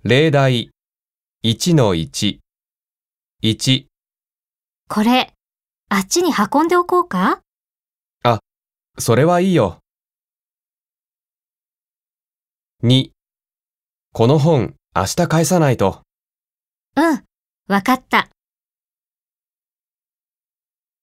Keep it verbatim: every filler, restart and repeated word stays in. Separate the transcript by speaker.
Speaker 1: 例題 いちのいち。いち、
Speaker 2: これ、あっちに運んでおこうか？
Speaker 1: あ、それはいいよ。に、この本、明日返さないと。
Speaker 2: うん、わかった。